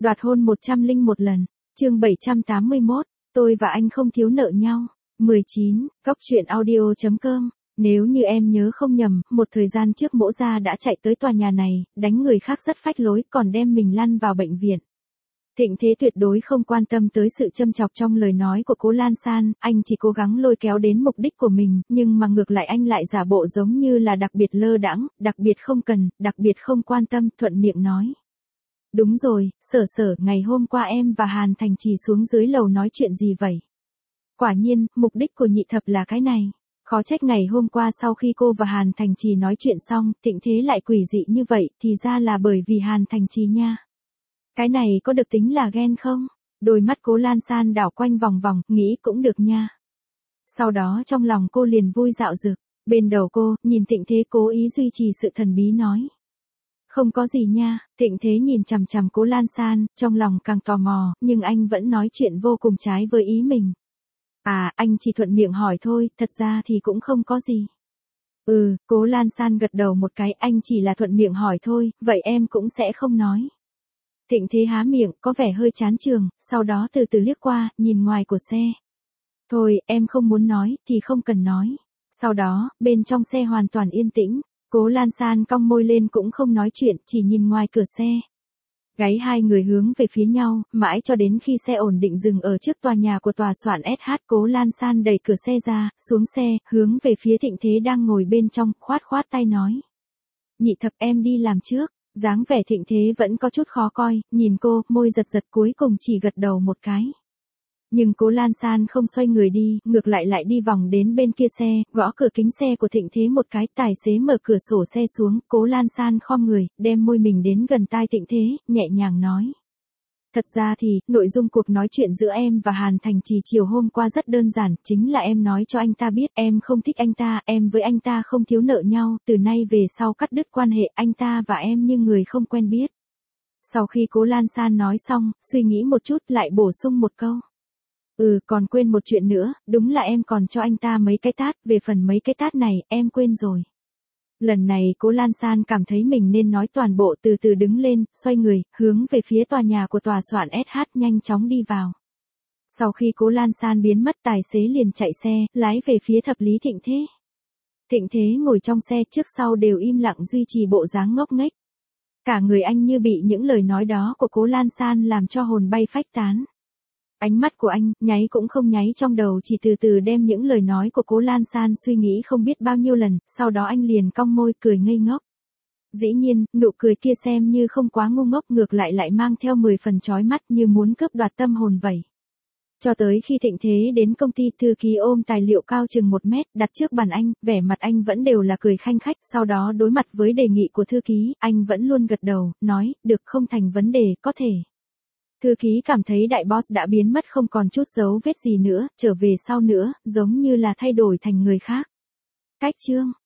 Đoạt hôn 101 lần. Chương 781. Tôi và anh không thiếu nợ nhau. 19. Goctruyện.audio.com. Nếu như em nhớ không nhầm, một thời gian trước Mỗ Gia đã chạy tới tòa nhà này, đánh người khác rất phách lối, còn đem mình lăn vào bệnh viện. Thịnh Thế tuyệt đối không quan tâm tới sự châm chọc trong lời nói của Cố Lan San, anh chỉ cố gắng lôi kéo đến mục đích của mình, nhưng mà ngược lại anh lại giả bộ giống như là đặc biệt lơ đãng, đặc biệt không cần, đặc biệt không quan tâm, thuận miệng nói. Đúng rồi, Sở, ngày hôm qua em và Hàn Thành Trì xuống dưới lầu nói chuyện gì vậy? Quả nhiên, mục đích của nhị thập là cái này. Khó trách ngày hôm qua sau khi cô và Hàn Thành Trì nói chuyện xong, Thịnh Thế lại quỷ dị như vậy, thì ra là bởi vì Hàn Thành Trì nha. Cái này có được tính là ghen không? Đôi mắt Cố Lan San đảo quanh vòng vòng, nghĩ cũng được nha. Sau đó trong lòng cô liền vui dạo dực, bên đầu cô, nhìn Thịnh Thế cố ý duy trì sự thần bí nói. Không có gì nha. Thịnh Thế nhìn chằm chằm Cố Lan San, trong lòng càng tò mò, nhưng anh vẫn nói chuyện vô cùng trái với ý mình. À, anh chỉ thuận miệng hỏi thôi, thật ra thì cũng không có gì. Cố Lan San gật đầu một cái, anh chỉ là thuận miệng hỏi thôi, vậy em cũng sẽ không nói. Thịnh Thế há miệng, có vẻ hơi chán chường, sau đó từ từ liếc qua, nhìn ngoài của xe. Thôi, em không muốn nói, thì không cần nói. Sau đó, bên trong xe hoàn toàn yên tĩnh, Cố Lan San cong môi lên cũng không nói chuyện, chỉ nhìn ngoài cửa xe. Gáy hai người hướng về phía nhau, mãi cho đến khi xe ổn định dừng ở trước tòa nhà của tòa soạn SH. Cố Lan San đẩy cửa xe ra, xuống xe, hướng về phía Thịnh Thế đang ngồi bên trong, khoát tay nói. Nhị thập em đi làm trước. Dáng vẻ Thịnh Thế vẫn có chút khó coi, nhìn cô, môi giật cuối cùng chỉ gật đầu một cái. Nhưng Cố Lan San không xoay người đi, ngược lại đi vòng đến bên kia xe, gõ cửa kính xe của Thịnh Thế một cái, tài xế mở cửa sổ xe xuống, Cố Lan San khom người, đem môi mình đến gần tai Thịnh Thế, nhẹ nhàng nói. Thật ra thì, nội dung cuộc nói chuyện giữa em và Hàn Thành Trì chiều hôm qua rất đơn giản, chính là em nói cho anh ta biết em không thích anh ta, em với anh ta không thiếu nợ nhau, từ nay về sau cắt đứt quan hệ anh ta và em như người không quen biết. Sau khi Cố Lan San nói xong, suy nghĩ một chút lại bổ sung một câu. Còn quên một chuyện nữa, đúng là em còn cho anh ta mấy cái tát, về phần mấy cái tát này, em quên rồi. Lần này Cố Lan San cảm thấy mình nên nói toàn bộ, từ từ đứng lên, xoay người, hướng về phía tòa nhà của tòa soạn SH nhanh chóng đi vào. Sau khi Cố Lan San biến mất, tài xế liền chạy xe, lái về phía thập lý Thịnh Thế. Thịnh Thế ngồi trong xe trước sau đều im lặng duy trì bộ dáng ngốc nghếch. Cả người anh như bị những lời nói đó của Cố Lan San làm cho hồn bay phách tán. Ánh mắt của anh, nháy cũng không nháy trong đầu, chỉ từ từ đem những lời nói của Cố Lan San suy nghĩ không biết bao nhiêu lần, sau đó anh liền cong môi cười ngây ngốc. Dĩ nhiên, nụ cười kia xem như không quá ngu ngốc, ngược lại mang theo 10 phần chói mắt như muốn cướp đoạt tâm hồn vậy. Cho tới khi Thịnh Thế đến công ty, thư ký ôm tài liệu cao chừng 1 mét, đặt trước bàn anh, vẻ mặt anh vẫn đều là cười khanh khách, sau đó đối mặt với đề nghị của thư ký, anh vẫn luôn gật đầu, nói, được, không thành vấn đề, có thể. Thư ký cảm thấy đại boss đã biến mất không còn chút dấu vết gì nữa, trở về sau nữa, giống như là thay đổi thành người khác. Cách chương